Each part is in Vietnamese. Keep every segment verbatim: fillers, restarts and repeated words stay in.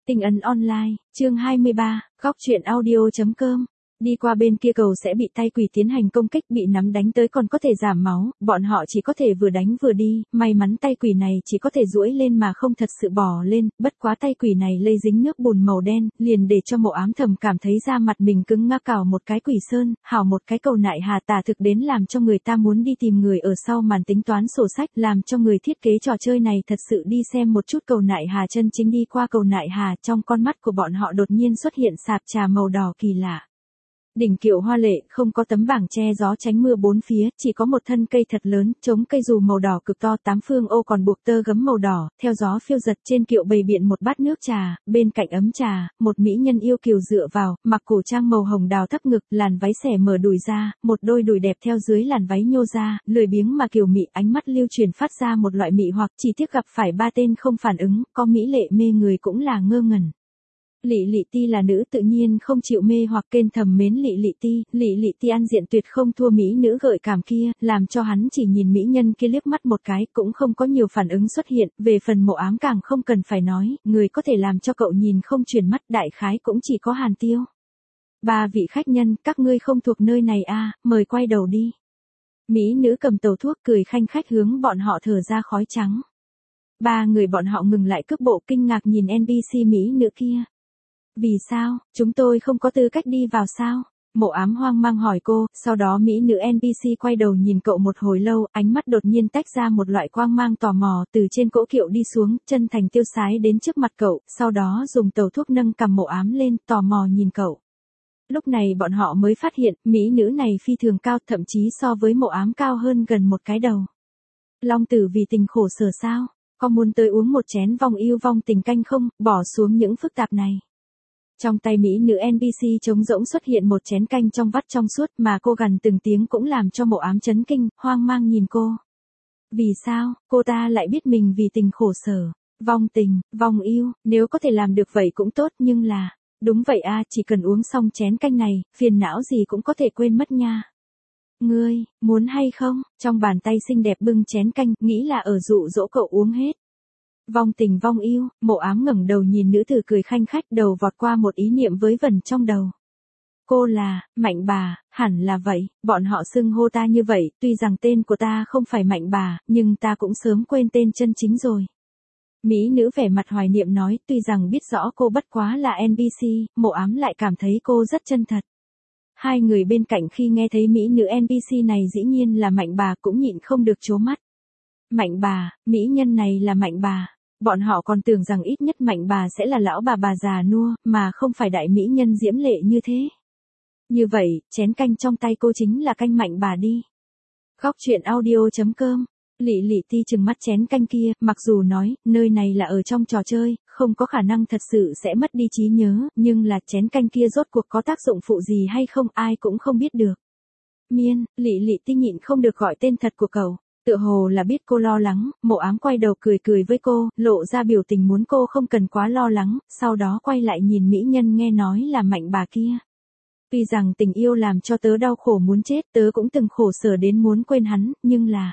Tình ấn online, chương hai mươi ba, góc truyện audio.com. Đi qua bên kia cầu sẽ bị tay quỷ tiến hành công kích, bị nắm đánh tới còn có thể giảm máu, bọn họ chỉ có thể vừa đánh vừa đi, may mắn tay quỷ này chỉ có thể duỗi lên mà không thật sự bò lên, bất quá tay quỷ này lây dính nước bùn màu đen, liền để cho Mộ Ám thầm cảm thấy da mặt mình cứng ngắc cào một cái quỷ sơn, hảo một cái cầu nại hà tà thực đến làm cho người ta muốn đi tìm người ở sau màn tính toán sổ sách, làm cho người thiết kế trò chơi này thật sự đi xem một chút cầu nại hà chân chính đi qua cầu nại hà, trong con mắt của bọn họ đột nhiên xuất hiện sạp trà màu đỏ kỳ lạ. Đỉnh kiệu hoa lệ, không có tấm bảng che gió tránh mưa bốn phía, chỉ có một thân cây thật lớn, chống cây dù màu đỏ cực to, tám phương ô còn buộc tơ gấm màu đỏ, theo gió phiêu giật, trên kiệu bày biện một bát nước trà, bên cạnh ấm trà, một mỹ nhân yêu kiều dựa vào, mặc cổ trang màu hồng đào thấp ngực, làn váy xẻ mở đùi ra, một đôi đùi đẹp theo dưới làn váy nhô ra, lười biếng mà kiều mị, ánh mắt lưu truyền phát ra một loại mị hoặc, chỉ tiếc gặp phải ba tên không phản ứng, có mỹ lệ mê người cũng là ngơ ngẩn. Lị Lị Ti là nữ tự nhiên không chịu mê hoặc kên thầm mến Lị Lị Ti, Lị Lị Ti ăn diện tuyệt không thua mỹ nữ gợi cảm kia, làm cho hắn chỉ nhìn mỹ nhân kia liếc mắt một cái cũng không có nhiều phản ứng xuất hiện, về phần Mộ Ám càng không cần phải nói, người có thể làm cho cậu nhìn không chuyển mắt đại khái cũng chỉ có Hàn Tiêu. Ba vị khách nhân, các ngươi không thuộc nơi này à, mời quay đầu đi. Mỹ nữ cầm tàu thuốc cười khanh khách hướng bọn họ thở ra khói trắng. Ba người bọn họ ngừng lại cước bộ kinh ngạc nhìn en pê xê mỹ nữ kia. Vì sao, chúng tôi không có tư cách đi vào sao? Mộ Ám hoang mang hỏi cô, sau đó mỹ nữ en pê xê quay đầu nhìn cậu một hồi lâu, ánh mắt đột nhiên tách ra một loại quang mang tò mò, từ trên cỗ kiệu đi xuống, chân thành tiêu sái đến trước mặt cậu, sau đó dùng tàu thuốc nâng cầm Mộ Ám lên, tò mò nhìn cậu. Lúc này bọn họ mới phát hiện, mỹ nữ này phi thường cao, thậm chí so với Mộ Ám cao hơn gần một cái đầu. Long tử vì tình khổ sở sao? Có muốn tới uống một chén vong yêu vong tình canh không, bỏ xuống những phức tạp này. Trong tay mỹ nữ en pê xê trống rỗng xuất hiện một chén canh trong vắt trong suốt mà cô gằn từng tiếng cũng làm cho Mộ Ám chấn kinh, hoang mang nhìn cô. Vì sao, cô ta lại biết mình vì tình khổ sở, vong tình, vong yêu, nếu có thể làm được vậy cũng tốt nhưng là, đúng vậy à, chỉ cần uống xong chén canh này, phiền não gì cũng có thể quên mất nha. Ngươi, muốn hay không, trong bàn tay xinh đẹp bưng chén canh, nghĩ là ở dụ dỗ cậu uống hết. Vong tình vong yêu, Mộ Ám ngẩng đầu nhìn nữ tử cười khanh khách, đầu vọt qua một ý niệm với vẩn trong đầu. Cô là, Mạnh bà, hẳn là vậy, bọn họ xưng hô ta như vậy, tuy rằng tên của ta không phải Mạnh bà, nhưng ta cũng sớm quên tên chân chính rồi. Mỹ nữ vẻ mặt hoài niệm nói, tuy rằng biết rõ cô bất quá là en pê xê, Mộ Ám lại cảm thấy cô rất chân thật. Hai người bên cạnh khi nghe thấy mỹ nữ en pê xê này dĩ nhiên là Mạnh bà cũng nhịn không được trố mắt. Mạnh bà, mỹ nhân này là Mạnh bà. Bọn họ còn tưởng rằng ít nhất Mạnh bà sẽ là lão bà bà già nua, mà không phải đại mỹ nhân diễm lệ như thế. Như vậy, chén canh trong tay cô chính là canh Mạnh bà đi. Góc truyện audio.com. Lị Lị Ti trừng mắt chén canh kia, mặc dù nói, nơi này là ở trong trò chơi, không có khả năng thật sự sẽ mất đi trí nhớ, nhưng là chén canh kia rốt cuộc có tác dụng phụ gì hay không ai cũng không biết được. Miên, Lị Lị Ti nhịn không được gọi tên thật của cậu. Tựa hồ là biết cô lo lắng, Mộ Ám quay đầu cười cười với cô, lộ ra biểu tình muốn cô không cần quá lo lắng, sau đó quay lại nhìn mỹ nhân nghe nói là Mạnh bà kia. Tuy rằng tình yêu làm cho tớ đau khổ muốn chết, tớ cũng từng khổ sở đến muốn quên hắn, nhưng là...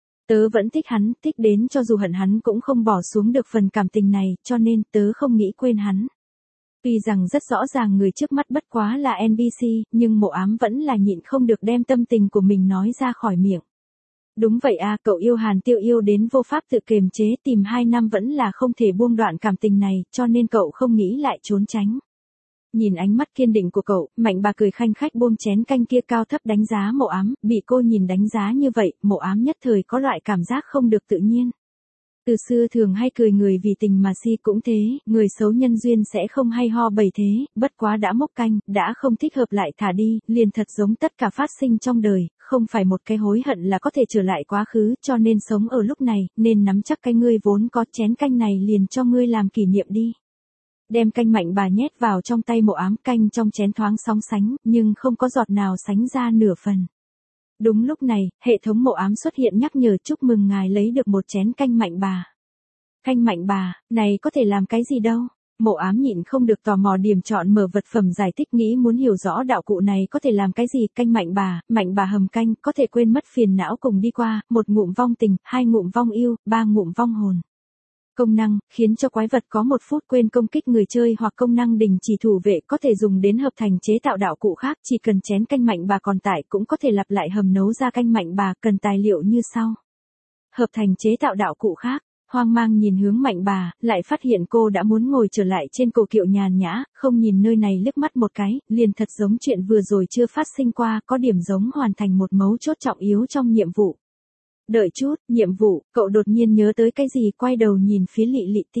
Tớ vẫn thích hắn, thích đến cho dù hận hắn cũng không bỏ xuống được phần cảm tình này, cho nên tớ không nghĩ quên hắn. Tuy rằng rất rõ ràng người trước mắt bất quá là en pê xê, nhưng Mộ Ám vẫn là nhịn không được đem tâm tình của mình nói ra khỏi miệng. Đúng vậy à, cậu yêu Hàn Tiêu yêu đến vô pháp tự kiềm chế, tìm hai năm vẫn là không thể buông đoạn cảm tình này, cho nên cậu không nghĩ lại trốn tránh. Nhìn ánh mắt kiên định của cậu, Mạnh bà cười khanh khách buông chén canh kia cao thấp đánh giá Mộ Ám, bị cô nhìn đánh giá như vậy, Mộ Ám nhất thời có loại cảm giác không được tự nhiên. Từ xưa thường hay cười người vì tình mà si cũng thế, người xấu nhân duyên sẽ không hay ho bày thế, bất quá đã mốc canh, đã không thích hợp lại thả đi, liền thật giống tất cả phát sinh trong đời, không phải một cái hối hận là có thể trở lại quá khứ, cho nên sống ở lúc này, nên nắm chắc cái ngươi vốn có chén canh này liền cho ngươi làm kỷ niệm đi. Đem canh Mạnh bà nhét vào trong tay Mộ Ám, canh trong chén thoáng sóng sánh, nhưng không có giọt nào sánh ra nửa phần. Đúng lúc này, hệ thống Mộ Ám xuất hiện nhắc nhở chúc mừng ngài lấy được một chén canh Mạnh bà. Canh Mạnh bà, này có thể làm cái gì đâu? Mộ Ám nhịn không được tò mò điểm chọn mở vật phẩm giải thích nghĩ muốn hiểu rõ đạo cụ này có thể làm cái gì, canh Mạnh bà, Mạnh bà hầm canh, có thể quên mất phiền não cùng đi qua, một ngụm vong tình, hai ngụm vong yêu, ba ngụm vong hồn. Công năng, khiến cho quái vật có một phút quên công kích người chơi hoặc công năng đình chỉ thủ vệ có thể dùng đến hợp thành chế tạo đạo cụ khác, chỉ cần chén canh mạnh bà còn tải cũng có thể lặp lại hầm nấu ra canh mạnh bà, cần tài liệu như sau. Hợp thành chế tạo đạo cụ khác. Hoang mang nhìn hướng Mạnh Bà, lại phát hiện cô đã muốn ngồi trở lại trên cổ kiệu nhàn nhã, không nhìn nơi này liếc mắt một cái, liền thật giống chuyện vừa rồi chưa phát sinh qua, có điểm giống hoàn thành một mấu chốt trọng yếu trong nhiệm vụ. Đợi chút, nhiệm vụ, cậu đột nhiên nhớ tới cái gì, quay đầu nhìn phía Lị Lị Ti.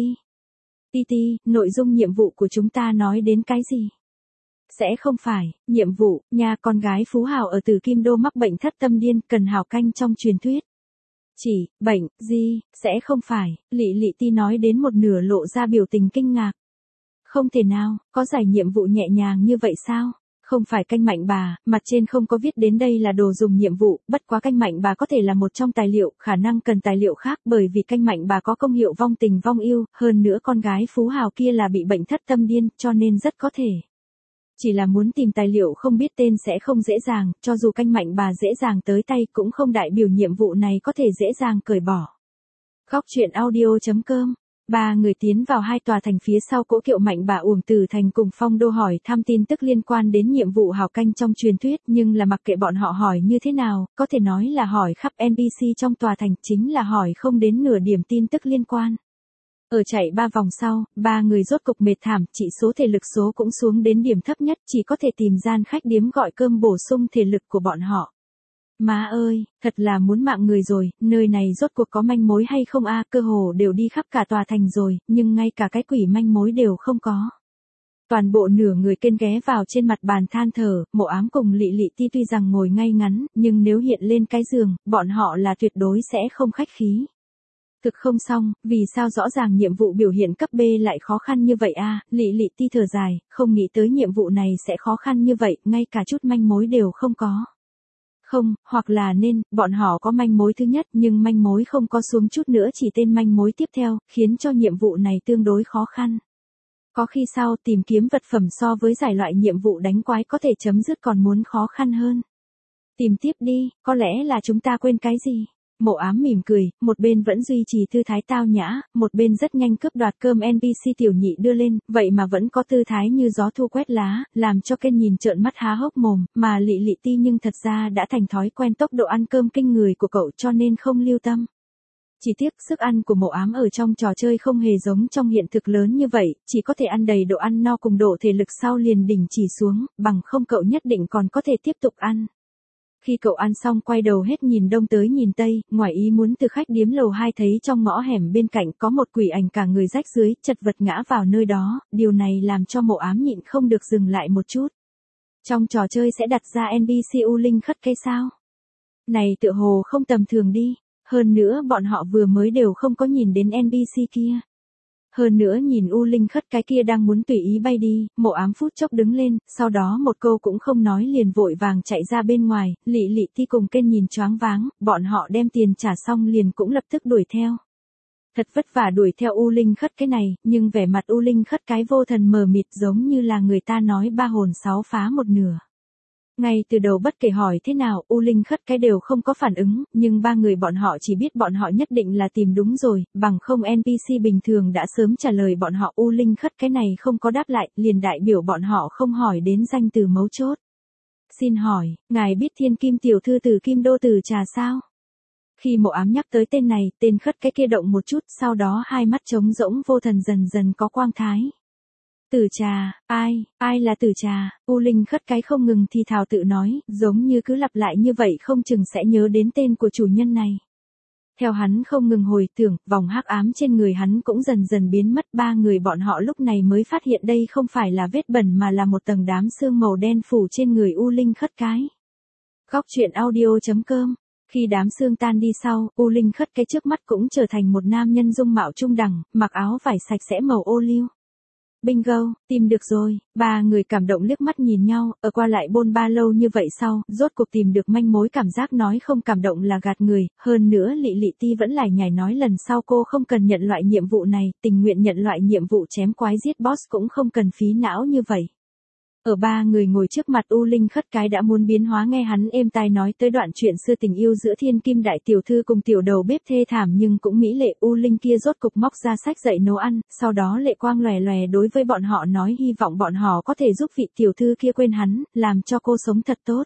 Ti Ti, nội dung nhiệm vụ của chúng ta nói đến cái gì? Sẽ không phải, nhiệm vụ, nhà con gái Phú Hào ở Từ Kim Đô mắc bệnh thất tâm điên, cần hào canh trong truyền thuyết. Chỉ, bệnh, gì, sẽ không phải, Lị Lị Ti nói đến một nửa lộ ra biểu tình kinh ngạc. Không thể nào, có giải nhiệm vụ nhẹ nhàng như vậy sao? Không phải canh mạnh bà, mặt trên không có viết đến đây là đồ dùng nhiệm vụ, bất quá canh mạnh bà có thể là một trong tài liệu, khả năng cần tài liệu khác bởi vì canh mạnh bà có công hiệu vong tình vong yêu, hơn nữa con gái Phú Hào kia là bị bệnh thất tâm điên, cho nên rất có thể. Chỉ là muốn tìm tài liệu không biết tên sẽ không dễ dàng, cho dù canh mạnh bà dễ dàng tới tay cũng không đại biểu nhiệm vụ này có thể dễ dàng cởi bỏ. Góc truyện audio chấm com. Ba người tiến vào hai tòa thành phía sau cỗ kiệu Mạnh Bà uổng từ thành cùng Phong Đô hỏi thăm tin tức liên quan đến nhiệm vụ hào canh trong truyền thuyết, nhưng là mặc kệ bọn họ hỏi như thế nào, có thể nói là hỏi khắp en pê xê trong tòa thành, chính là hỏi không đến nửa điểm tin tức liên quan. Ở chạy ba vòng sau, ba người rốt cục mệt thảm, chỉ số thể lực số cũng xuống đến điểm thấp nhất, chỉ có thể tìm gian khách điếm gọi cơm bổ sung thể lực của bọn họ. Má ơi, thật là muốn mạng người rồi, nơi này rốt cuộc có manh mối hay không a? Cơ hồ đều đi khắp cả tòa thành rồi, nhưng ngay cả cái quỷ manh mối đều không có. Toàn bộ nửa người kên ghé vào trên mặt bàn than thở, Mộ Ám cùng Lị Lị Ti tuy rằng ngồi ngay ngắn, nhưng nếu hiện lên cái giường, bọn họ là tuyệt đối sẽ không khách khí. Thực không xong, vì sao rõ ràng nhiệm vụ biểu hiện cấp B lại khó khăn như vậy a? Lị Lị Ti thở dài, không nghĩ tới nhiệm vụ này sẽ khó khăn như vậy, ngay cả chút manh mối đều không có. Không, hoặc là nên, bọn họ có manh mối thứ nhất nhưng manh mối không có xuống chút nữa chỉ tên manh mối tiếp theo, khiến cho nhiệm vụ này tương đối khó khăn. Có khi sau tìm kiếm vật phẩm so với giải loại nhiệm vụ đánh quái có thể chấm dứt còn muốn khó khăn hơn. Tìm tiếp đi, có lẽ là chúng ta quên cái gì? Mộ Ám mỉm cười, một bên vẫn duy trì tư thái tao nhã, một bên rất nhanh cướp đoạt cơm en pê xê tiểu nhị đưa lên, vậy mà vẫn có tư thái như gió thu quét lá, làm cho Ken nhìn trợn mắt há hốc mồm, mà Lị Lị Ti nhưng thật ra đã thành thói quen tốc độ ăn cơm kinh người của cậu cho nên không lưu tâm. Chỉ tiếc sức ăn của Mộ Ám ở trong trò chơi không hề giống trong hiện thực lớn như vậy, chỉ có thể ăn đầy độ ăn no cùng độ thể lực sau liền đỉnh chỉ xuống, bằng không cậu nhất định còn có thể tiếp tục ăn. Khi cậu ăn xong quay đầu hết nhìn đông tới nhìn tây, ngoài ý muốn từ khách điếm lầu hai thấy trong ngõ hẻm bên cạnh có một quỷ ảnh cả người rách dưới, chật vật ngã vào nơi đó, điều này làm cho Mộ Ám nhịn không được dừng lại một chút. Trong trò chơi sẽ đặt ra en pê xê U Linh khất cái sao? Này tựa hồ không tầm thường đi, hơn nữa bọn họ vừa mới đều không có nhìn đến en pê xê kia. Hơn nữa nhìn U Linh khất cái kia đang muốn tùy ý bay đi, Mộ Ám phút chốc đứng lên, sau đó một câu cũng không nói liền vội vàng chạy ra bên ngoài, Lị Lị Ti cùng Ken nhìn choáng váng, bọn họ đem tiền trả xong liền cũng lập tức đuổi theo. Thật vất vả đuổi theo U Linh khất cái này, nhưng vẻ mặt U Linh khất cái vô thần mờ mịt giống như là người ta nói ba hồn sáu phá một nửa. Ngay từ đầu bất kể hỏi thế nào, U Linh khất cái đều không có phản ứng, nhưng ba người bọn họ chỉ biết bọn họ nhất định là tìm đúng rồi, bằng không en pê xê bình thường đã sớm trả lời bọn họ U Linh khất cái này không có đáp lại, liền đại biểu bọn họ không hỏi đến danh từ mấu chốt. Xin hỏi, ngài biết Thiên Kim tiểu thư Từ Kim Đô Từ Trà sao? Khi Mộ Ám nhắc tới tên này, tên khất cái kia động một chút, sau đó hai mắt trống rỗng vô thần dần dần có quang thái. Từ Trà, ai, ai là Từ Trà? U Linh khất cái không ngừng thì thào tự nói, giống như cứ lặp lại như vậy không chừng sẽ nhớ đến tên của chủ nhân này. Theo hắn không ngừng hồi tưởng, vòng hắc ám trên người hắn cũng dần dần biến mất, ba người bọn họ lúc này mới phát hiện đây không phải là vết bẩn mà là một tầng đám sương màu đen phủ trên người U Linh khất cái. Góc truyện audio chấm com. Khi đám sương tan đi sau, U Linh khất cái trước mắt cũng trở thành một nam nhân dung mạo trung đẳng, mặc áo vải sạch sẽ màu ô liu. Bingo, tìm được rồi, ba người cảm động liếc mắt nhìn nhau, ở qua lại bôn ba lâu như vậy sau, rốt cuộc tìm được manh mối, cảm giác nói không cảm động là gạt người, hơn nữa Lị Lị Ti vẫn lải nhải nói lần sau cô không cần nhận loại nhiệm vụ này, tình nguyện nhận loại nhiệm vụ chém quái giết boss cũng không cần phí não như vậy. Ở ba người ngồi trước mặt U Linh khất cái đã muốn biến hóa nghe hắn êm tai nói tới đoạn chuyện xưa tình yêu giữa thiên kim đại tiểu thư cùng tiểu đầu bếp thê thảm nhưng cũng mỹ lệ. U Linh kia rốt cục móc ra sách dạy nấu ăn, sau đó lệ quang lòe lòe đối với bọn họ nói hy vọng bọn họ có thể giúp vị tiểu thư kia quên hắn, làm cho cô sống thật tốt.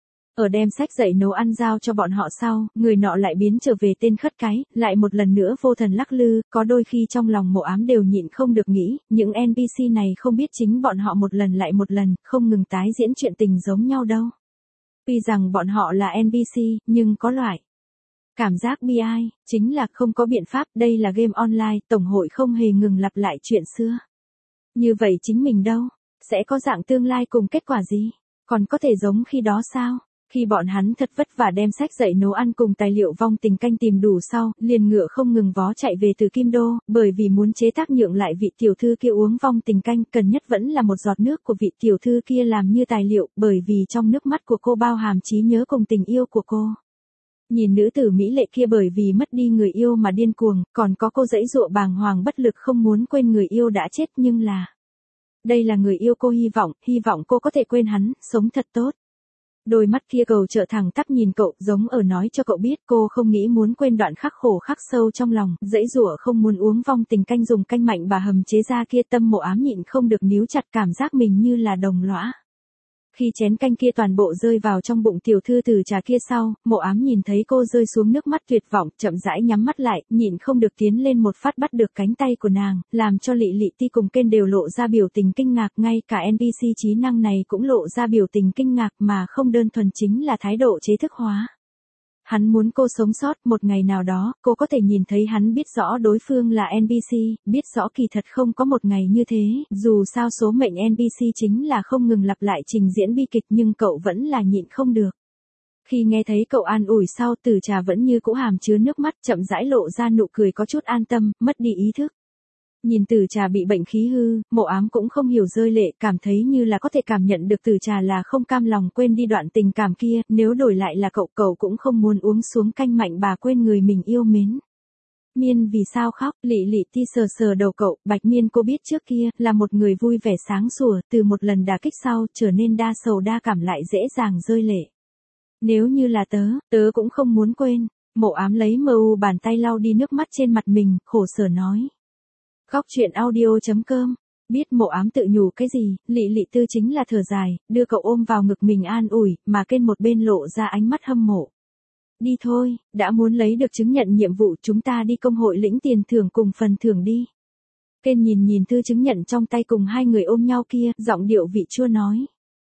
Ở đem sách dạy nấu ăn giao cho bọn họ sau, người nọ lại biến trở về tên khất cái, lại một lần nữa vô thần lắc lư, có đôi khi trong lòng Mộ Ám đều nhịn không được nghĩ, những en pê xê này không biết chính bọn họ một lần lại một lần, không ngừng tái diễn chuyện tình giống nhau đâu. Tuy rằng bọn họ là en pê xê, nhưng có loại cảm giác bi ai, chính là không có biện pháp, đây là game online, tổng hội không hề ngừng lặp lại chuyện xưa. Như vậy chính mình đâu? Sẽ có dạng tương lai cùng kết quả gì? Còn có thể giống khi đó sao? Khi bọn hắn thật vất vả đem sách dạy nấu ăn cùng tài liệu vong tình canh tìm đủ sau, liền ngựa không ngừng vó chạy về từ Kim Đô, bởi vì muốn chế tác nhượng lại vị tiểu thư kia uống vong tình canh, cần nhất vẫn là một giọt nước của vị tiểu thư kia làm như tài liệu, bởi vì trong nước mắt của cô bao hàm trí nhớ cùng tình yêu của cô. Nhìn nữ tử mỹ lệ kia bởi vì mất đi người yêu mà điên cuồng, còn có cô dãy dụa bàng hoàng bất lực không muốn quên người yêu đã chết nhưng là... Đây là người yêu cô hy vọng, hy vọng cô có thể quên hắn, sống thật tốt. Đôi mắt kia cầu trợ thẳng tắp nhìn cậu, giống ở nói cho cậu biết cô không nghĩ muốn quên đoạn khắc khổ khắc sâu trong lòng, dãy rủa không muốn uống vong tình canh dùng canh mạnh bà hầm chế ra kia, tâm Mộ Ám nhịn không được níu chặt, cảm giác mình như là đồng lõa. Khi chén canh kia toàn bộ rơi vào trong bụng tiểu thư từ trà kia sau, Mộ Ám nhìn thấy cô rơi xuống nước mắt tuyệt vọng, chậm rãi nhắm mắt lại, nhịn không được tiến lên một phát bắt được cánh tay của nàng, làm cho Lị Lị Ti cùng Ken đều lộ ra biểu tình kinh ngạc, ngay cả en pê xê trí năng này cũng lộ ra biểu tình kinh ngạc mà không đơn thuần chính là thái độ chế thức hóa. Hắn muốn cô sống sót, một ngày nào đó, cô có thể nhìn thấy hắn, biết rõ đối phương là en pê xê, biết rõ kỳ thật không có một ngày như thế, dù sao số mệnh en pê xê chính là không ngừng lặp lại trình diễn bi kịch nhưng cậu vẫn là nhịn không được. Khi nghe thấy cậu an ủi sau, Từ Trà vẫn như cũ hàm chứa nước mắt, chậm rãi lộ ra nụ cười có chút an tâm, mất đi ý thức. Nhìn Từ Trà bị bệnh khí hư, Mộ Ám cũng không hiểu rơi lệ, cảm thấy như là có thể cảm nhận được Từ Trà là không cam lòng quên đi đoạn tình cảm kia, nếu đổi lại là cậu, cậu cũng không muốn uống xuống canh mạnh bà quên người mình yêu mến. Miên vì sao khóc? Lị Lị Ti sờ sờ đầu cậu, Bạch Miên cô biết trước kia là một người vui vẻ sáng sủa, từ một lần đả kích sau trở nên đa sầu đa cảm lại dễ dàng rơi lệ. Nếu như là tớ, tớ cũng không muốn quên. Mộ Ám lấy mờ u bàn tay lau đi nước mắt trên mặt mình, khổ sở nói. Góc truyện audio.com. Biết Mộ Ám tự nhủ cái gì, Lị Lị Tư chính là thở dài, đưa cậu ôm vào ngực mình an ủi, mà Ken một bên lộ ra ánh mắt hâm mộ. Đi thôi, đã muốn lấy được chứng nhận nhiệm vụ chúng ta đi công hội lĩnh tiền thưởng cùng phần thưởng đi. Ken nhìn nhìn thư chứng nhận trong tay cùng hai người ôm nhau kia, giọng điệu vị chua nói.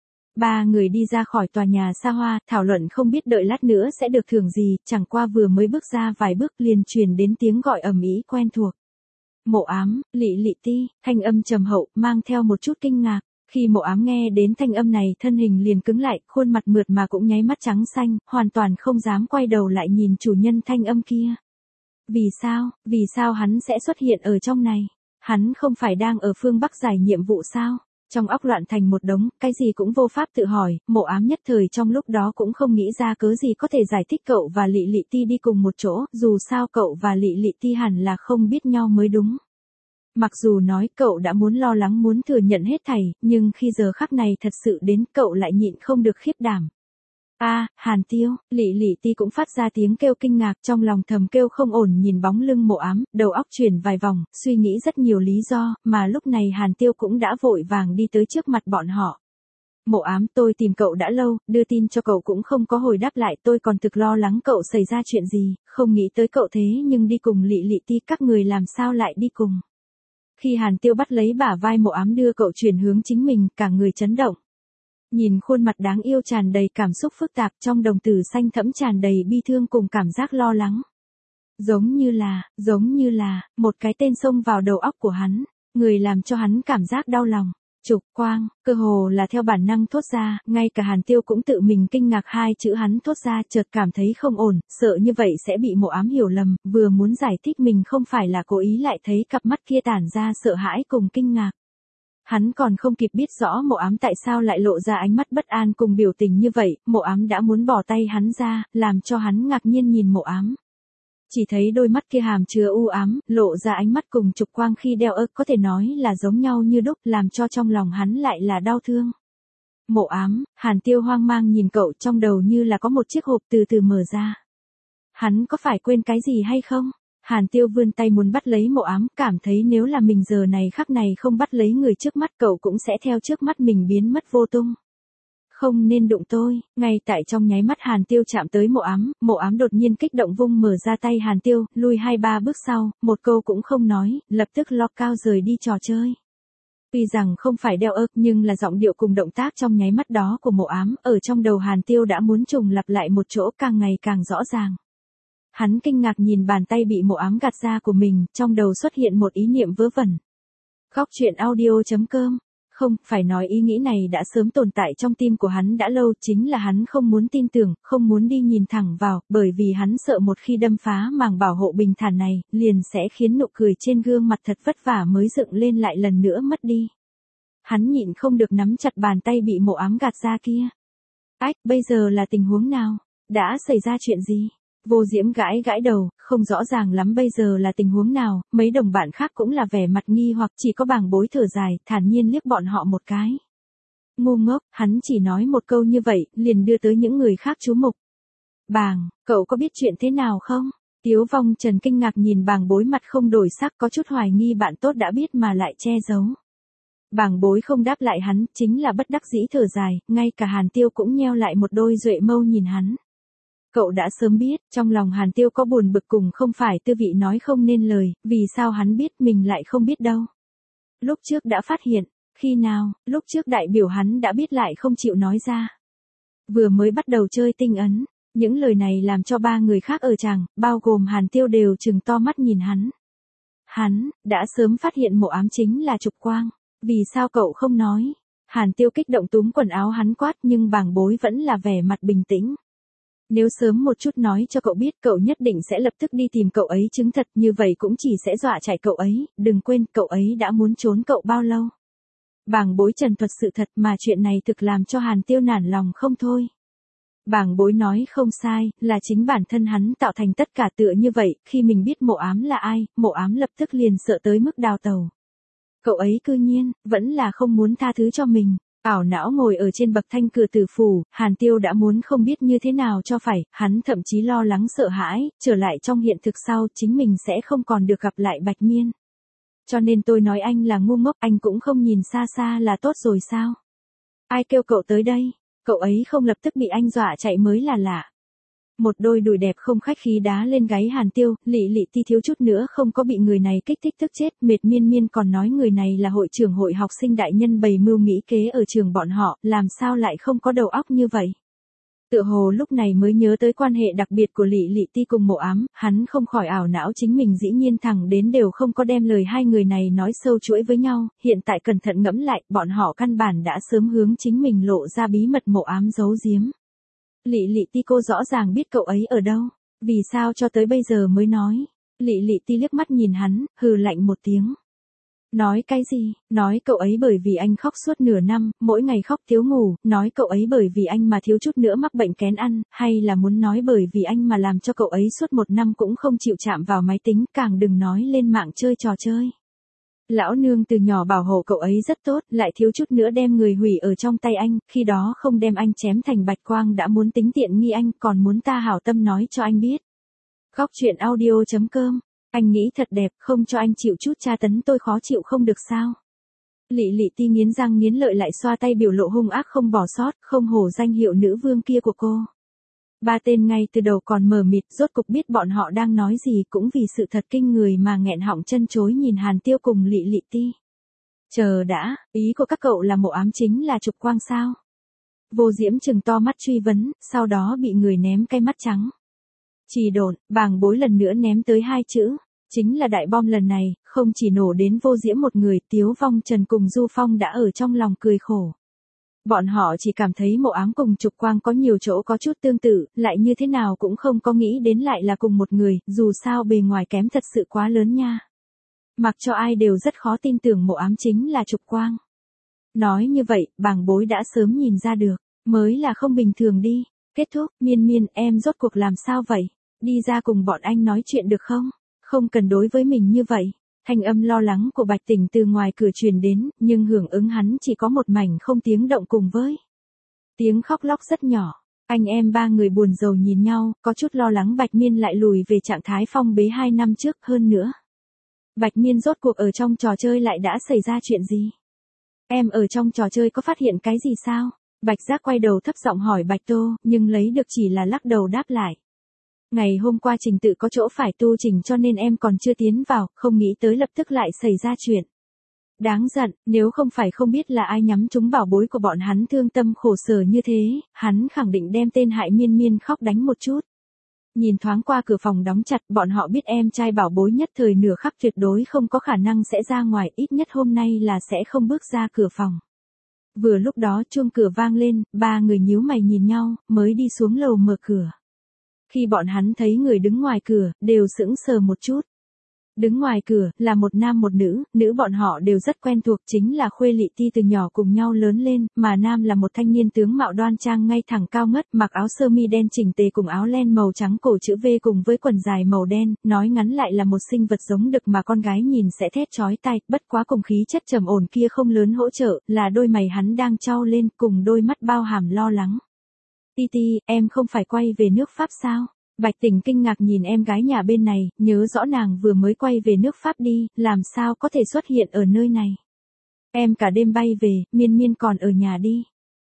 Ba người đi ra khỏi tòa nhà xa hoa, thảo luận không biết đợi lát nữa sẽ được thưởng gì, chẳng qua vừa mới bước ra vài bước liền truyền đến tiếng gọi ầm ĩ quen thuộc. Mộ Ám, Lị Lị Ti, thanh âm trầm hậu, mang theo một chút kinh ngạc. Khi Mộ Ám nghe đến thanh âm này, thân hình liền cứng lại, khuôn mặt mượt mà cũng nháy mắt trắng xanh, hoàn toàn không dám quay đầu lại nhìn chủ nhân thanh âm kia. Vì sao, vì sao hắn sẽ xuất hiện ở trong này? Hắn không phải đang ở phương Bắc giải nhiệm vụ sao? Trong óc loạn thành một đống, cái gì cũng vô pháp tự hỏi, Mộ Ám nhất thời trong lúc đó cũng không nghĩ ra cớ gì có thể giải thích cậu và Lị Lị Ti đi cùng một chỗ, dù sao cậu và Lị Lị Ti hẳn là không biết nhau mới đúng. Mặc dù nói cậu đã muốn lo lắng muốn thừa nhận hết thảy, nhưng khi giờ khắc này thật sự đến cậu lại nhịn không được khiếp đảm. A, à, Hàn Tiêu, Lị Lị Ti cũng phát ra tiếng kêu kinh ngạc, trong lòng thầm kêu không ổn nhìn bóng lưng Mộ Ám, đầu óc chuyển vài vòng, suy nghĩ rất nhiều lý do, mà lúc này Hàn Tiêu cũng đã vội vàng đi tới trước mặt bọn họ. Mộ Ám, tôi tìm cậu đã lâu, đưa tin cho cậu cũng không có hồi đáp lại, tôi còn thực lo lắng cậu xảy ra chuyện gì, không nghĩ tới cậu thế nhưng đi cùng Lị Lị Ti, các người làm sao lại đi cùng. Khi Hàn Tiêu bắt lấy bả vai Mộ Ám đưa cậu chuyển hướng chính mình, cả người chấn động. Nhìn khuôn mặt đáng yêu tràn đầy cảm xúc phức tạp, trong đồng tử xanh thẫm tràn đầy bi thương cùng cảm giác lo lắng. Giống như là, giống như là, một cái tên xông vào đầu óc của hắn, người làm cho hắn cảm giác đau lòng. Trục Quang, cơ hồ là theo bản năng thốt ra, ngay cả Hàn Tiêu cũng tự mình kinh ngạc hai chữ hắn thốt ra, chợt cảm thấy không ổn, sợ như vậy sẽ bị Mộ Ám hiểu lầm, vừa muốn giải thích mình không phải là cố ý lại thấy cặp mắt kia tản ra sợ hãi cùng kinh ngạc. Hắn còn không kịp biết rõ Mộ Ám tại sao lại lộ ra ánh mắt bất an cùng biểu tình như vậy, Mộ Ám đã muốn bỏ tay hắn ra, làm cho hắn ngạc nhiên nhìn Mộ Ám. Chỉ thấy đôi mắt kia hàm chứa u ám, lộ ra ánh mắt cùng Trục Quang khi đeo ơ có thể nói là giống nhau như đúc, làm cho trong lòng hắn lại là đau thương. Mộ ám, Hàn Tiêu hoang mang nhìn cậu, trong đầu như là có một chiếc hộp từ từ mở ra. Hắn có phải quên cái gì hay không? Hàn Tiêu vươn tay muốn bắt lấy mộ ám, cảm thấy nếu là mình giờ này khắc này không bắt lấy người trước mắt cậu cũng sẽ theo trước mắt mình biến mất vô tung. Không nên đụng tôi, ngay tại trong nháy mắt Hàn Tiêu chạm tới mộ ám, mộ ám đột nhiên kích động vung mở ra tay Hàn Tiêu, lui hai ba bước sau, một câu cũng không nói, lập tức ló cao rời đi trò chơi. Tuy rằng không phải đeo ớt nhưng là giọng điệu cùng động tác trong nháy mắt đó của mộ ám, ở trong đầu Hàn Tiêu đã muốn trùng lặp lại một chỗ càng ngày càng rõ ràng. Hắn kinh ngạc nhìn bàn tay bị mộ ám gạt ra của mình, trong đầu xuất hiện một ý niệm vớ vẩn. Góc truyện audio chấm com. Không, phải nói ý nghĩ này đã sớm tồn tại trong tim của hắn đã lâu, chính là hắn không muốn tin tưởng, không muốn đi nhìn thẳng vào, bởi vì hắn sợ một khi đâm phá màng bảo hộ bình thản này, liền sẽ khiến nụ cười trên gương mặt thật vất vả mới dựng lên lại lần nữa mất đi. Hắn nhịn không được nắm chặt bàn tay bị mộ ám gạt ra kia. Ách, bây giờ là tình huống nào? Đã xảy ra chuyện gì? Vô Diễm gãi gãi đầu, không rõ ràng lắm bây giờ là tình huống nào, mấy đồng bạn khác cũng là vẻ mặt nghi hoặc chỉ có Bàng Bối thở dài, thản nhiên liếc bọn họ một cái. Ngu ngốc, hắn chỉ nói một câu như vậy, liền đưa tới những người khác chú mục. Bàng, cậu có biết chuyện thế nào không? Tiếu Vong Trần kinh ngạc nhìn Bàng Bối mặt không đổi sắc có chút hoài nghi bạn tốt đã biết mà lại che giấu. Bàng Bối không đáp lại hắn, chính là bất đắc dĩ thở dài, ngay cả Hàn Tiêu cũng nheo lại một đôi duệ mâu nhìn hắn. Cậu đã sớm biết, trong lòng Hàn Tiêu có buồn bực cùng không phải tư vị nói không nên lời, vì sao hắn biết mình lại không biết đâu. Lúc trước đã phát hiện, khi nào, lúc trước đại biểu hắn đã biết lại không chịu nói ra. Vừa mới bắt đầu chơi tinh ấn, những lời này làm cho ba người khác ở tràng, bao gồm Hàn Tiêu đều trừng to mắt nhìn hắn. Hắn, đã sớm phát hiện mộ ám chính là Trục Quang, vì sao cậu không nói? Hàn Tiêu kích động túm quần áo hắn quát nhưng Bàng Bối vẫn là vẻ mặt bình tĩnh. Nếu sớm một chút nói cho cậu biết cậu nhất định sẽ lập tức đi tìm cậu ấy chứng thật như vậy cũng chỉ sẽ dọa chạy cậu ấy, đừng quên cậu ấy đã muốn trốn cậu bao lâu. Bàng Bối trần thuật sự thật mà chuyện này thực làm cho Hàn Tiêu nản lòng không thôi. Bàng Bối nói không sai, là chính bản thân hắn tạo thành tất cả tựa như vậy, khi mình biết mộ ám là ai, mộ ám lập tức liền sợ tới mức đào tàu. Cậu ấy cư nhiên, vẫn là không muốn tha thứ cho mình. Ảo não ngồi ở trên bậc thanh cửa tử phủ, Hàn Tiêu đã muốn không biết như thế nào cho phải, hắn thậm chí lo lắng sợ hãi, trở lại trong hiện thực sau chính mình sẽ không còn được gặp lại Bạch Miên. Cho nên tôi nói anh là ngu ngốc, anh cũng không nhìn xa xa là tốt rồi sao? Ai kêu cậu tới đây? Cậu ấy không lập tức bị anh dọa chạy mới là lạ. Một đôi đùi đẹp không khách khí đá lên gáy Hàn Tiêu, Lị Lị Ti thiếu chút nữa không có bị người này kích thích tức chết, mệt miên miên còn nói người này là hội trưởng hội học sinh đại nhân bày mưu nghĩ kế ở trường bọn họ, làm sao lại không có đầu óc như vậy. Tựa hồ lúc này mới nhớ tới quan hệ đặc biệt của Lị Lị Ti cùng mộ ám, hắn không khỏi ảo não chính mình dĩ nhiên thẳng đến đều không có đem lời hai người này nói sâu chuỗi với nhau, hiện tại cẩn thận ngẫm lại, bọn họ căn bản đã sớm hướng chính mình lộ ra bí mật mộ ám giấu giếm. Lị Lị Ti cô rõ ràng biết cậu ấy ở đâu, vì sao cho tới bây giờ mới nói. Lị Lị Ti liếc mắt nhìn hắn, hừ lạnh một tiếng. Nói cái gì? Nói cậu ấy bởi vì anh khóc suốt nửa năm, mỗi ngày khóc thiếu ngủ, nói cậu ấy bởi vì anh mà thiếu chút nữa mắc bệnh kén ăn, hay là muốn nói bởi vì anh mà làm cho cậu ấy suốt một năm cũng không chịu chạm vào máy tính, càng đừng nói lên mạng chơi trò chơi. Lão nương từ nhỏ bảo hộ cậu ấy rất tốt, lại thiếu chút nữa đem người hủy ở trong tay anh, khi đó không đem anh chém thành bạch quang đã muốn tính tiện nghi anh, còn muốn ta hảo tâm nói cho anh biết. Góc truyện audio chấm com, anh nghĩ thật đẹp, không cho anh chịu chút tra tấn tôi khó chịu không được sao. Lị Lị Ti nghiến răng nghiến lợi lại xoa tay biểu lộ hung ác không bỏ sót, không hổ danh hiệu nữ vương kia của cô. Ba tên ngay từ đầu còn mờ mịt, rốt cục biết bọn họ đang nói gì, cũng vì sự thật kinh người mà nghẹn họng chân chối nhìn Hàn Tiêu cùng Lị Lị Ti. Chờ đã, ý của các cậu là mộ ám chính là Trục Quang sao? Vô Diễm trừng to mắt truy vấn, sau đó bị người ném cái mắt trắng. Trì độn, Bàng Bối lần nữa ném tới hai chữ, chính là đại bom lần này, không chỉ nổ đến Vô Diễm một người, Tiếu Vong Trần cùng Du Phong đã ở trong lòng cười khổ. Bọn họ chỉ cảm thấy mộ ám cùng Trục Quang có nhiều chỗ có chút tương tự, lại như thế nào cũng không có nghĩ đến lại là cùng một người, dù sao bề ngoài kém thật sự quá lớn nha. Mặc cho ai đều rất khó tin tưởng mộ ám chính là Trục Quang. Nói như vậy, Bàng Bối đã sớm nhìn ra được, mới là không bình thường đi. Kết thúc, Miên Miên, em rốt cuộc làm sao vậy? Đi ra cùng bọn anh nói chuyện được không? Không cần đối với mình như vậy. Thanh âm lo lắng của Bạch Tỉnh từ ngoài cửa truyền đến, nhưng hưởng ứng hắn chỉ có một mảnh không tiếng động cùng với Tiếng khóc lóc rất nhỏ. Anh em ba người buồn rầu nhìn nhau, có chút lo lắng Bạch Miên lại lùi về trạng thái phong bế hai năm trước hơn nữa. Bạch Miên rốt cuộc ở trong trò chơi lại đã xảy ra chuyện gì? Em ở trong trò chơi có phát hiện cái gì sao? Bạch Giác quay đầu thấp giọng hỏi Bạch Tô, nhưng lấy được chỉ là lắc đầu đáp lại. Ngày hôm qua trình tự có chỗ phải tu chỉnh cho nên em còn chưa tiến vào, không nghĩ tới lập tức lại xảy ra chuyện. Đáng giận, nếu không phải không biết là ai nhắm trúng bảo bối của bọn hắn thương tâm khổ sở như thế, hắn khẳng định đem tên hại Miên Miên khóc đánh một chút. Nhìn thoáng qua cửa phòng đóng chặt, bọn họ biết em trai bảo bối nhất thời nửa khắc tuyệt đối không có khả năng sẽ ra ngoài, ít nhất hôm nay là sẽ không bước ra cửa phòng. Vừa lúc đó chuông cửa vang lên, ba người nhíu mày nhìn nhau, mới đi xuống lầu mở cửa. Khi bọn hắn thấy người đứng ngoài cửa, đều sững sờ một chút. Đứng ngoài cửa, là một nam một nữ, nữ bọn họ đều rất quen thuộc, chính là Khuê Lị Ti từ nhỏ cùng nhau lớn lên, mà nam là một thanh niên tướng mạo đoan trang ngay thẳng cao ngất, mặc áo sơ mi đen chỉnh tề cùng áo len màu trắng cổ chữ V cùng với quần dài màu đen, nói ngắn lại là một sinh vật giống đực mà con gái nhìn sẽ thét chói tai, bất quá cùng khí chất trầm ổn kia không lớn hỗ trợ, là đôi mày hắn đang chau lên, cùng đôi mắt bao hàm lo lắng. Ti Ti, em không phải quay về nước Pháp sao? Bạch Tình kinh ngạc nhìn em gái nhà bên này, nhớ rõ nàng vừa mới quay về nước Pháp đi, làm sao có thể xuất hiện ở nơi này. Em cả đêm bay về, Miên Miên còn ở nhà đi.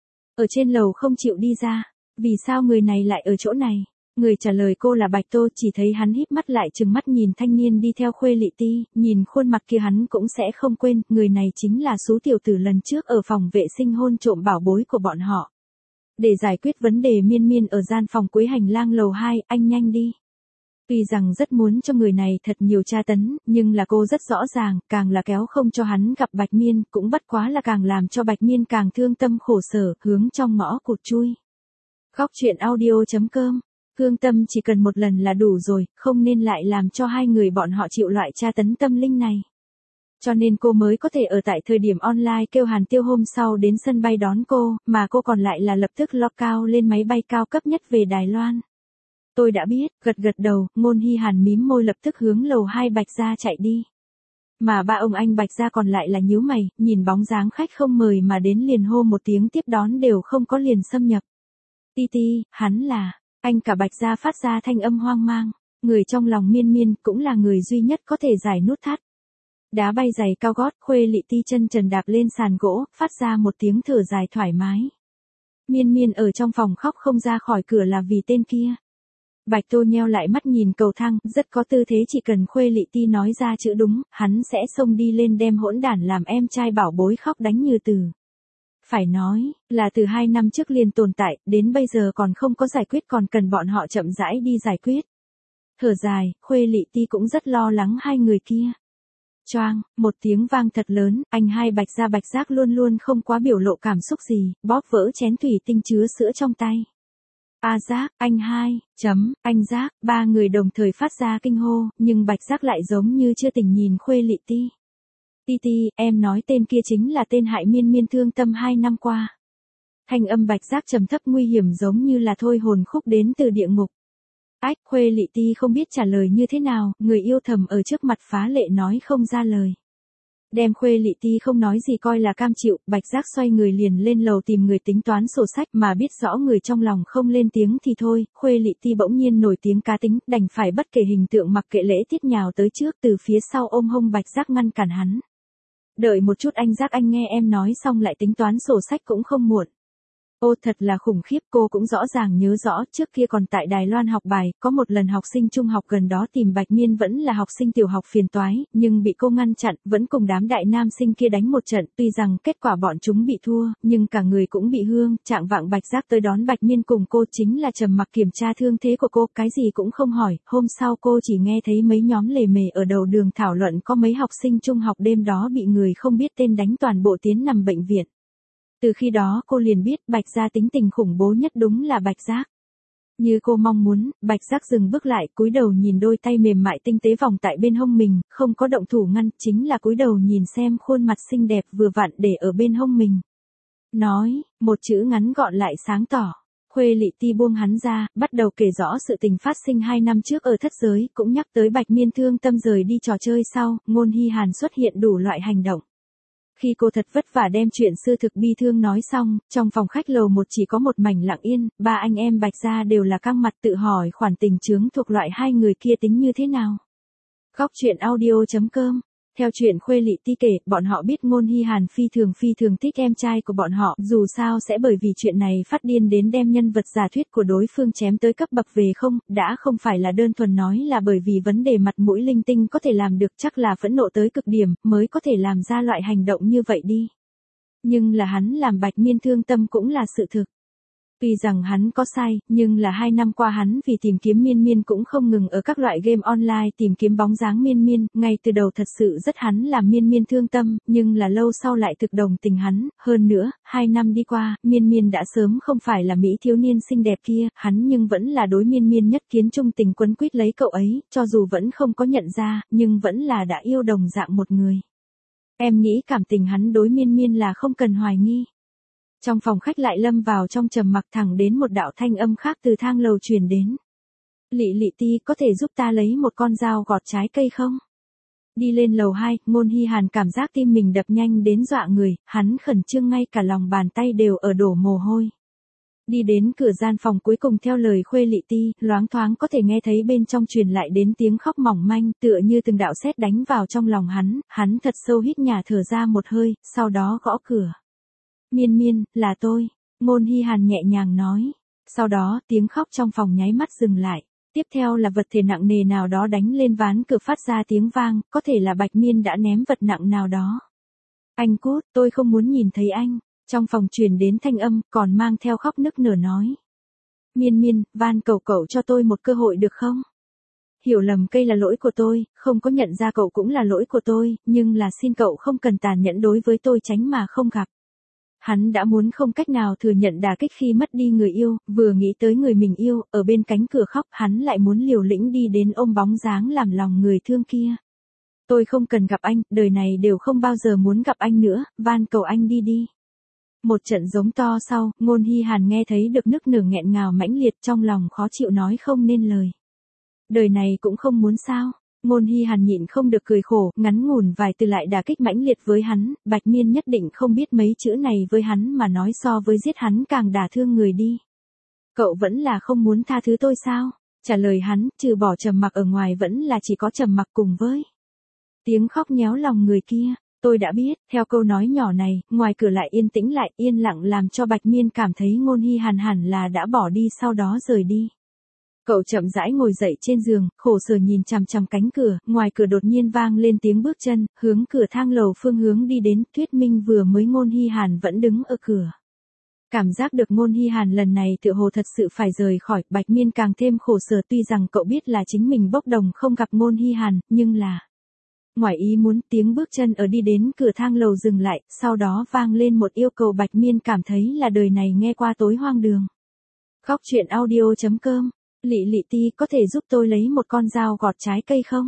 Ở trên lầu không chịu đi ra, vì sao người này lại ở chỗ này? Người trả lời cô là Bạch Tô, chỉ thấy hắn híp mắt lại trừng mắt nhìn thanh niên đi theo Khuê Lị Ti, nhìn khuôn mặt kia hắn cũng sẽ không quên, người này chính là số tiểu tử lần trước ở phòng vệ sinh hôn trộm bảo bối của bọn họ. Để giải quyết vấn đề Miên Miên ở gian phòng cuối hành lang lầu hai, anh nhanh đi. Tuy rằng rất muốn cho người này thật nhiều tra tấn, nhưng là cô rất rõ ràng, càng là kéo không cho hắn gặp Bạch Miên, cũng bất quá là càng làm cho Bạch Miên càng thương tâm khổ sở, hướng trong ngõ cụt chui. Góc truyện audio chấm com, thương tâm chỉ cần một lần là đủ rồi, không nên lại làm cho hai người bọn họ chịu loại tra tấn tâm linh này. Cho nên cô mới có thể ở tại thời điểm online kêu Hàn Tiêu hôm sau đến sân bay đón cô, mà cô còn lại là lập tức log cao lên máy bay cao cấp nhất về Đài Loan. Tôi đã biết, gật gật đầu, Ngôn Hi Hàn mím môi lập tức hướng lầu hai Bạch Gia chạy đi. Mà ba ông anh Bạch Gia còn lại là nhíu mày, nhìn bóng dáng khách không mời mà đến liền hô một tiếng tiếp đón đều không có liền xâm nhập. Ti Ti, hắn là, anh cả Bạch Gia phát ra thanh âm hoang mang, người trong lòng Miên Miên cũng là người duy nhất có thể giải nút thắt. Đá bay giày cao gót, Khuê Lị Ti chân trần đạp lên sàn gỗ, phát ra một tiếng thở dài thoải mái. Miên Miên ở trong phòng khóc không ra khỏi cửa là vì tên kia. Bạch Tô nheo lại mắt nhìn cầu thang, rất có tư thế chỉ cần Khuê Lị Ti nói ra chữ đúng, hắn sẽ xông đi lên đem hỗn đản làm em trai bảo bối khóc đánh như từ. Phải nói, là từ hai năm trước liền tồn tại, đến bây giờ còn không có giải quyết còn cần bọn họ chậm rãi đi giải quyết. Thở dài, Khuê Lị Ti cũng rất lo lắng hai người kia. Choang, một tiếng vang thật lớn, anh hai Bạch Gia Bạch Giác luôn luôn không quá biểu lộ cảm xúc gì, bóp vỡ chén thủy tinh chứa sữa trong tay. A Giác, anh hai, chấm, anh Giác, ba người đồng thời phát ra kinh hô, nhưng Bạch Giác lại giống như chưa tỉnh nhìn Khuê Lị Ti. Ti Ti, em nói tên kia chính là tên hại Miên Miên thương tâm hai năm qua. Thanh âm Bạch Giác trầm thấp nguy hiểm giống như là thôi hồn khúc đến từ địa ngục. Ách, Khuê Lị Ti không biết trả lời như thế nào, người yêu thầm ở trước mặt phá lệ nói không ra lời. Đem Khuê Lị Ti không nói gì coi là cam chịu, Bạch Giác xoay người liền lên lầu tìm người tính toán sổ sách mà biết rõ người trong lòng không lên tiếng thì thôi, Khuê Lị Ti bỗng nhiên nổi tiếng cá tính, đành phải bất kể hình tượng mặc kệ lễ tiết nhào tới trước từ phía sau ôm hông Bạch Giác ngăn cản hắn. Đợi một chút anh Giác, anh nghe em nói xong lại tính toán sổ sách cũng không muộn. Ô thật là khủng khiếp, cô cũng rõ ràng nhớ rõ trước kia còn tại Đài Loan học bài, có một lần học sinh trung học gần đó tìm Bạch Miên vẫn là học sinh tiểu học phiền toái, nhưng bị cô ngăn chặn, vẫn cùng đám đại nam sinh kia đánh một trận, tuy rằng kết quả bọn chúng bị thua, nhưng cả người cũng bị hương, trạng vạng Bạch Giác tới đón Bạch Miên cùng cô chính là trầm mặc kiểm tra thương thế của cô, cái gì cũng không hỏi, hôm sau cô chỉ nghe thấy mấy nhóm lề mề ở đầu đường thảo luận có mấy học sinh trung học đêm đó bị người không biết tên đánh toàn bộ tiến nằm bệnh viện. Từ khi đó cô liền biết Bạch Gia tính tình khủng bố nhất đúng là Bạch Giác. Như cô mong muốn, Bạch Giác dừng bước lại, cúi đầu nhìn đôi tay mềm mại tinh tế vòng tại bên hông mình, không có động thủ ngăn, chính là cúi đầu nhìn xem khuôn mặt xinh đẹp vừa vặn để ở bên hông mình. Nói, một chữ ngắn gọn lại sáng tỏ. Khuê Lị Ti buông hắn ra, bắt đầu kể rõ sự tình phát sinh hai năm trước ở thất giới, cũng nhắc tới Bạch Miên thương tâm rời đi trò chơi sau, Ngôn Hi Hàn xuất hiện đủ loại hành động. Khi cô thật vất vả đem chuyện xưa thực bi thương nói xong, trong phòng khách lầu một chỉ có một mảnh lặng yên, ba anh em Bạch gia đều là căng mặt tự hỏi khoản tình chướng thuộc loại hai người kia tính như thế nào. Góc truyện audio chấm com. Theo chuyện Khuê Lị Ti kể, bọn họ biết Ngôn Hi Hàn phi thường phi thường thích em trai của bọn họ, dù sao sẽ bởi vì chuyện này phát điên đến đem nhân vật giả thuyết của đối phương chém tới cấp bậc về không, đã không phải là đơn thuần nói là bởi vì vấn đề mặt mũi linh tinh có thể làm được, chắc là phẫn nộ tới cực điểm, mới có thể làm ra loại hành động như vậy đi. Nhưng là hắn làm Bạch Miên thương tâm cũng là sự thực. Tuy rằng hắn có sai, nhưng là hai năm qua hắn vì tìm kiếm Miên Miên cũng không ngừng ở các loại game online tìm kiếm bóng dáng Miên Miên, ngay từ đầu thật sự rất hắn làm Miên Miên thương tâm, nhưng là lâu sau lại thực đồng tình hắn, hơn nữa, hai năm đi qua, Miên Miên đã sớm không phải là mỹ thiếu niên xinh đẹp kia, hắn nhưng vẫn là đối Miên Miên nhất kiến trung tình quấn quýt lấy cậu ấy, cho dù vẫn không có nhận ra, nhưng vẫn là đã yêu đồng dạng một người. Em nghĩ cảm tình hắn đối Miên Miên là không cần hoài nghi. Trong phòng khách lại lâm vào trong trầm mặc, thẳng đến một đạo thanh âm khác từ thang lầu truyền đến. Lị Lị Ti, có thể giúp ta lấy một con dao gọt trái cây không? Đi lên lầu hai, Ngôn Hi Hàn cảm giác tim mình đập nhanh đến dọa người, hắn khẩn trương ngay cả lòng bàn tay đều ở đổ mồ hôi. Đi đến cửa gian phòng cuối cùng theo lời Khuê Lị Ti, loáng thoáng có thể nghe thấy bên trong truyền lại đến tiếng khóc mỏng manh, tựa như từng đạo sét đánh vào trong lòng hắn, hắn thật sâu hít nhả thở ra một hơi, sau đó gõ cửa. Miên Miên, là tôi, Ngôn Hi Hàn nhẹ nhàng nói. Sau đó, tiếng khóc trong phòng nháy mắt dừng lại. Tiếp theo là vật thể nặng nề nào đó đánh lên ván cửa phát ra tiếng vang, có thể là Bạch Miên đã ném vật nặng nào đó. Anh cút, tôi không muốn nhìn thấy anh. Trong phòng truyền đến thanh âm, còn mang theo khóc nức nở nói. Miên Miên, van cầu cậu cho tôi một cơ hội được không? Hiểu lầm cây là lỗi của tôi, không có nhận ra cậu cũng là lỗi của tôi, nhưng là xin cậu không cần tàn nhẫn đối với tôi, tránh mà không gặp. Hắn đã muốn không cách nào thừa nhận đả kích khi mất đi người yêu, vừa nghĩ tới người mình yêu, ở bên cánh cửa khóc, hắn lại muốn liều lĩnh đi đến ôm bóng dáng làm lòng người thương kia. Tôi không cần gặp anh, đời này đều không bao giờ muốn gặp anh nữa, van cầu anh đi đi. Một trận giống to sau, Ngôn Hi Hàn nghe thấy được nức nở nghẹn ngào mãnh liệt, trong lòng khó chịu nói không nên lời. Đời này cũng không muốn sao? Ngôn Hi Hàn nhịn không được cười khổ, ngắn ngủn vài từ lại đả kích mãnh liệt với hắn, Bạch Miên nhất định không biết mấy chữ này với hắn mà nói so với giết hắn càng đả thương người đi. Cậu vẫn là không muốn tha thứ tôi sao? Trả lời hắn, trừ bỏ trầm mặc ở ngoài vẫn là chỉ có trầm mặc cùng với tiếng khóc nhéo lòng người kia. Tôi đã biết, theo câu nói nhỏ này, ngoài cửa lại yên tĩnh lại, yên lặng làm cho Bạch Miên cảm thấy Ngôn Hi Hàn hẳn là đã bỏ đi sau đó rời đi. Cậu chậm rãi ngồi dậy trên giường, khổ sở nhìn chằm chằm cánh cửa, ngoài cửa đột nhiên vang lên tiếng bước chân, hướng cửa thang lầu phương hướng đi đến, thuyết minh vừa mới Ngôn Hi Hàn vẫn đứng ở cửa. Cảm giác được Ngôn Hi Hàn lần này tựa hồ thật sự phải rời khỏi, Bạch Miên càng thêm khổ sở, tuy rằng cậu biết là chính mình bốc đồng không gặp Ngôn Hi Hàn, nhưng là ngoài ý muốn, tiếng bước chân ở đi đến cửa thang lầu dừng lại, sau đó vang lên một yêu cầu Bạch Miên cảm thấy là đời này nghe qua tối hoang đường. Góc truyện audio chấm com. Lị Lị Ti, có thể giúp tôi lấy một con dao gọt trái cây không?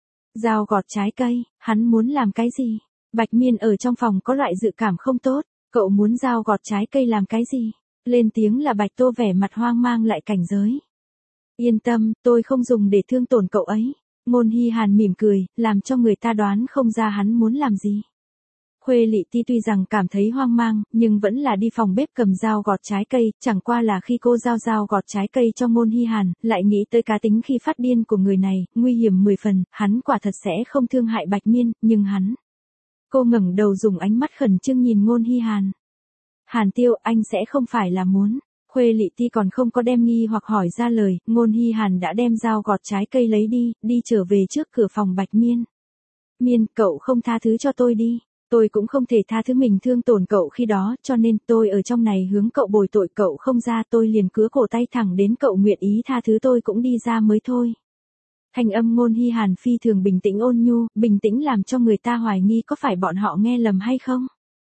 Dao gọt trái cây, hắn muốn làm cái gì? Bạch Miên ở trong phòng có loại dự cảm không tốt, cậu muốn dao gọt trái cây làm cái gì? Lên tiếng là Bạch Tô vẻ mặt hoang mang lại cảnh giới. Yên tâm, tôi không dùng để thương tổn cậu ấy. Ngôn Hi Hàn mỉm cười, làm cho người ta đoán không ra hắn muốn làm gì. Khuê Lị Ti tuy rằng cảm thấy hoang mang, nhưng vẫn là đi phòng bếp cầm dao gọt trái cây, chẳng qua là khi cô giao dao gọt trái cây cho Ngôn Hi Hàn, lại nghĩ tới cá tính khi phát điên của người này, nguy hiểm mười phần, hắn quả thật sẽ không thương hại Bạch Miên, nhưng hắn. Cô ngẩng đầu dùng ánh mắt khẩn trương nhìn Ngôn Hi Hàn. Hàn Tiêu, anh sẽ không phải là muốn. Khuê Lị Ti còn không có đem nghi hoặc hỏi ra lời, Ngôn Hi Hàn đã đem dao gọt trái cây lấy đi, đi trở về trước cửa phòng Bạch Miên. Miên, cậu không tha thứ cho tôi đi. Tôi cũng không thể tha thứ mình thương tổn cậu khi đó, cho nên tôi ở trong này hướng cậu bồi tội, cậu không ra tôi liền cứa cổ tay thẳng đến cậu nguyện ý tha thứ tôi cũng đi ra mới thôi. Thanh âm Ngôn Hi Hàn phi thường bình tĩnh ôn nhu, bình tĩnh làm cho người ta hoài nghi có phải bọn họ nghe lầm hay không.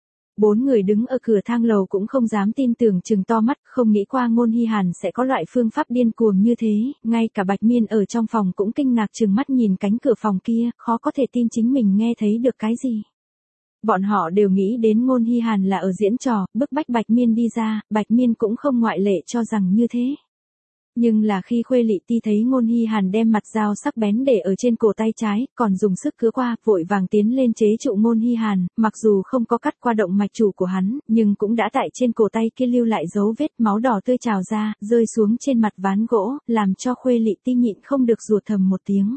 Bốn người đứng ở cửa thang lầu cũng không dám tin tưởng, trừng to mắt, không nghĩ qua Ngôn Hi Hàn sẽ có loại phương pháp điên cuồng như thế, ngay cả Bạch Miên ở trong phòng cũng kinh ngạc trừng mắt nhìn cánh cửa phòng kia, khó có thể tin chính mình nghe thấy được cái gì. Bọn họ đều nghĩ đến Ngôn Hi Hàn là ở diễn trò, bức bách Bạch Miên đi ra, Bạch Miên cũng không ngoại lệ cho rằng như thế. Nhưng là khi Khuê Lị Ti thấy Ngôn Hi Hàn đem mặt dao sắc bén để ở trên cổ tay trái, còn dùng sức cứa qua, vội vàng tiến lên chế trụ Ngôn Hi Hàn, mặc dù không có cắt qua động mạch chủ của hắn, nhưng cũng đã tại trên cổ tay kia lưu lại dấu vết máu đỏ tươi trào ra, rơi xuống trên mặt ván gỗ, làm cho Khuê Lị Ti nhịn không được rủa thầm một tiếng.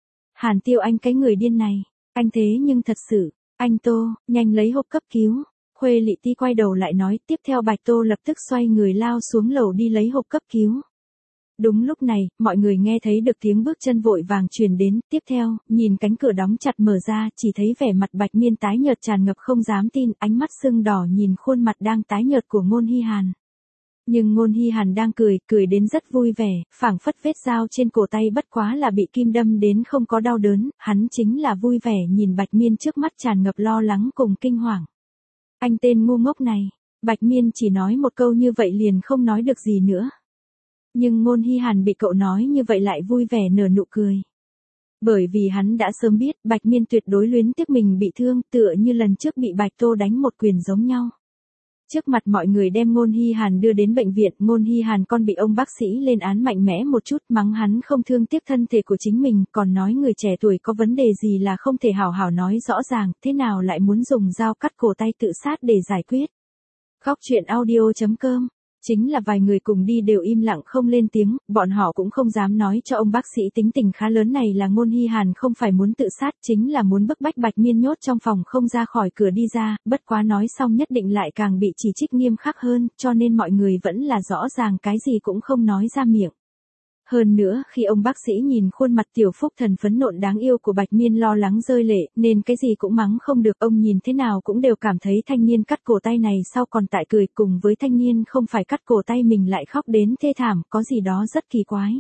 Hàn Tiêu anh cái người điên này, anh thế nhưng thật sự, anh Tô, nhanh lấy hộp cấp cứu. Khuê Lị Ti quay đầu lại nói, tiếp theo Bạch Tô lập tức xoay người lao xuống lầu đi lấy hộp cấp cứu. Đúng lúc này, mọi người nghe thấy được tiếng bước chân vội vàng truyền đến, tiếp theo, nhìn cánh cửa đóng chặt mở ra, chỉ thấy vẻ mặt Bạch Miên tái nhợt tràn ngập không dám tin, ánh mắt sưng đỏ nhìn khuôn mặt đang tái nhợt của Ngôn Hi Hàn. Nhưng Ngôn Hi Hàn đang cười, cười đến rất vui vẻ, phảng phất vết dao trên cổ tay bất quá là bị kim đâm đến không có đau đớn, hắn chính là vui vẻ nhìn Bạch Miên trước mắt tràn ngập lo lắng cùng kinh hoàng. Anh tên ngu ngốc này, Bạch Miên chỉ nói một câu như vậy liền không nói được gì nữa. Nhưng Ngôn Hi Hàn bị cậu nói như vậy lại vui vẻ nở nụ cười. Bởi vì hắn đã sớm biết Bạch Miên tuyệt đối luyến tiếc mình bị thương, tựa như lần trước bị Bạch Tô đánh một quyền giống nhau. Trước mặt mọi người đem Ngôn Hi Hàn đưa đến bệnh viện, Ngôn Hi Hàn còn bị ông bác sĩ lên án mạnh mẽ một chút, mắng hắn không thương tiếc thân thể của chính mình, còn nói người trẻ tuổi có vấn đề gì là không thể hảo hảo nói rõ ràng, thế nào lại muốn dùng dao cắt cổ tay tự sát để giải quyết. Góc truyện audio chấm com. Chính là vài người cùng đi đều im lặng không lên tiếng, bọn họ cũng không dám nói cho ông bác sĩ tính tình khá lớn này là Ngôn Hi Hàn không phải muốn tự sát, chính là muốn bức bách Bạch Miên nhốt trong phòng không ra khỏi cửa đi ra, bất quá nói xong nhất định lại càng bị chỉ trích nghiêm khắc hơn, cho nên mọi người vẫn là rõ ràng cái gì cũng không nói ra miệng. Hơn nữa, khi ông bác sĩ nhìn khuôn mặt tiểu phúc thần phấn nộn đáng yêu của Bạch Miên lo lắng rơi lệ, nên cái gì cũng mắng không được, ông nhìn thế nào cũng đều cảm thấy thanh niên cắt cổ tay này sau còn tại cười, cùng với thanh niên không phải cắt cổ tay mình lại khóc đến thê thảm, có gì đó rất kỳ quái.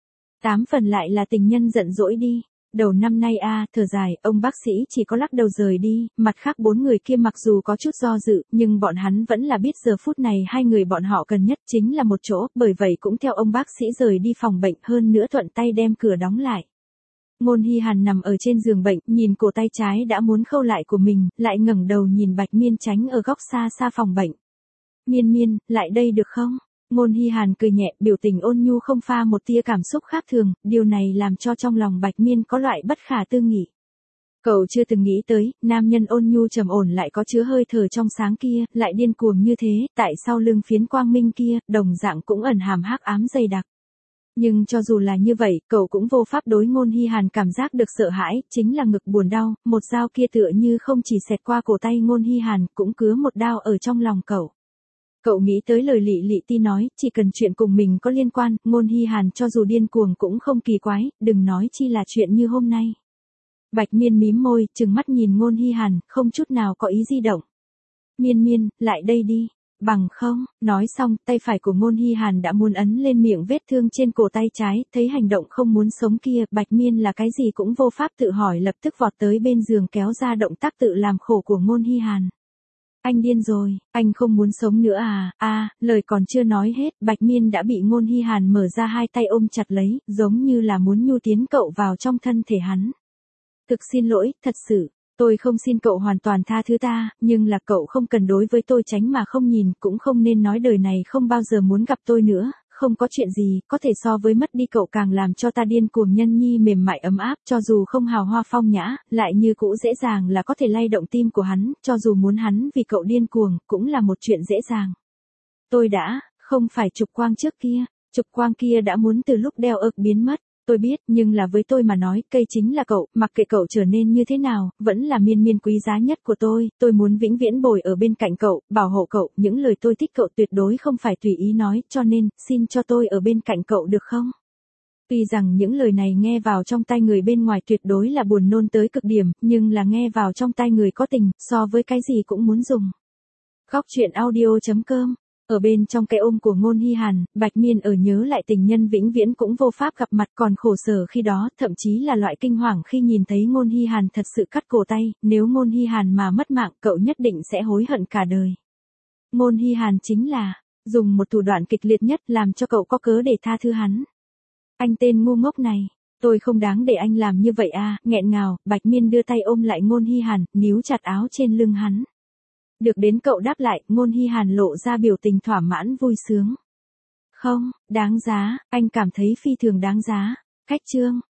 Tám phần lại là tình nhân giận dỗi đi. Đầu năm nay a à, thở dài, ông bác sĩ chỉ có lắc đầu rời đi, mặt khác bốn người kia mặc dù có chút do dự, nhưng bọn hắn vẫn là biết giờ phút này hai người bọn họ cần nhất chính là một chỗ, bởi vậy cũng theo ông bác sĩ rời đi phòng bệnh, hơn nữa thuận tay đem cửa đóng lại. Ngôn Hi Hàn nằm ở trên giường bệnh, nhìn cổ tay trái đã muốn khâu lại của mình, lại ngẩng đầu nhìn Bạch Miên tránh ở góc xa xa phòng bệnh. Miên Miên, lại đây được không? Ngôn Hi Hàn cười nhẹ, biểu tình ôn nhu không pha một tia cảm xúc khác thường, điều này làm cho trong lòng Bạch Miên có loại bất khả tư nghị. Cậu chưa từng nghĩ tới, nam nhân ôn nhu trầm ổn lại có chứa hơi thở trong sáng kia, lại điên cuồng như thế, tại sau lưng phiến quang minh kia, đồng dạng cũng ẩn hàm hắc ám dày đặc. Nhưng cho dù là như vậy, cậu cũng vô pháp đối Ngôn Hi Hàn cảm giác được sợ hãi, chính là ngực buồn đau, một dao kia tựa như không chỉ xẹt qua cổ tay Ngôn Hi Hàn, cũng cứa một đao ở trong lòng cậu. Cậu nghĩ tới lời Lị Lị Ti nói, chỉ cần chuyện cùng mình có liên quan, Ngôn Hi Hàn cho dù điên cuồng cũng không kỳ quái, đừng nói chi là chuyện như hôm nay. Bạch Miên mím môi, trừng mắt nhìn Ngôn Hi Hàn, không chút nào có ý di động. Miên Miên, lại đây đi. Bằng không, nói xong, tay phải của Ngôn Hi Hàn đã muốn ấn lên miệng vết thương trên cổ tay trái, thấy hành động không muốn sống kia, Bạch Miên là cái gì cũng vô pháp tự hỏi, lập tức vọt tới bên giường kéo ra động tác tự làm khổ của Ngôn Hi Hàn. Anh điên rồi, anh không muốn sống nữa à, a à, lời còn chưa nói hết, Bạch Miên đã bị Ngôn Hi Hàn mở ra hai tay ôm chặt lấy, giống như là muốn nhu tiến cậu vào trong thân thể hắn. Thực xin lỗi, thật sự, tôi không xin cậu hoàn toàn tha thứ ta, nhưng là cậu không cần đối với tôi tránh mà không nhìn, cũng không nên nói đời này không bao giờ muốn gặp tôi nữa. Không có chuyện gì, có thể so với mất đi cậu càng làm cho ta điên cuồng nhân nhi mềm mại ấm áp, cho dù không hào hoa phong nhã, lại như cũ dễ dàng là có thể lay động tim của hắn, cho dù muốn hắn vì cậu điên cuồng, cũng là một chuyện dễ dàng. Tôi đã, không phải Trục Quang trước kia, Trục Quang kia đã muốn từ lúc đeo ực biến mất. Tôi biết, nhưng là với tôi mà nói, cây chính là cậu, mặc kệ cậu trở nên như thế nào, vẫn là Miên Miên quý giá nhất của tôi, tôi muốn vĩnh viễn bồi ở bên cạnh cậu, bảo hộ cậu, những lời tôi thích cậu tuyệt đối không phải tùy ý nói, cho nên, xin cho tôi ở bên cạnh cậu được không? Tuy rằng những lời này nghe vào trong tai người bên ngoài tuyệt đối là buồn nôn tới cực điểm, nhưng là nghe vào trong tai người có tình, so với cái gì cũng muốn dùng. Góc truyện audio chấm com. Ở bên trong cái ôm của Ngôn Hi Hàn, Bạch Miên ở nhớ lại tình nhân vĩnh viễn cũng vô pháp gặp mặt, còn khổ sở khi đó, thậm chí là loại kinh hoàng khi nhìn thấy Ngôn Hi Hàn thật sự cắt cổ tay, nếu Ngôn Hi Hàn mà mất mạng, cậu nhất định sẽ hối hận cả đời. Ngôn Hi Hàn chính là, dùng một thủ đoạn kịch liệt nhất làm cho cậu có cớ để tha thứ hắn. Anh tên ngu ngốc này, tôi không đáng để anh làm như vậy à, nghẹn ngào, Bạch Miên đưa tay ôm lại Ngôn Hi Hàn, níu chặt áo trên lưng hắn. Được đến cậu đáp lại, Ngôn Hi Hàn lộ ra biểu tình thỏa mãn vui sướng. Không, đáng giá, anh cảm thấy phi thường đáng giá. Cách chương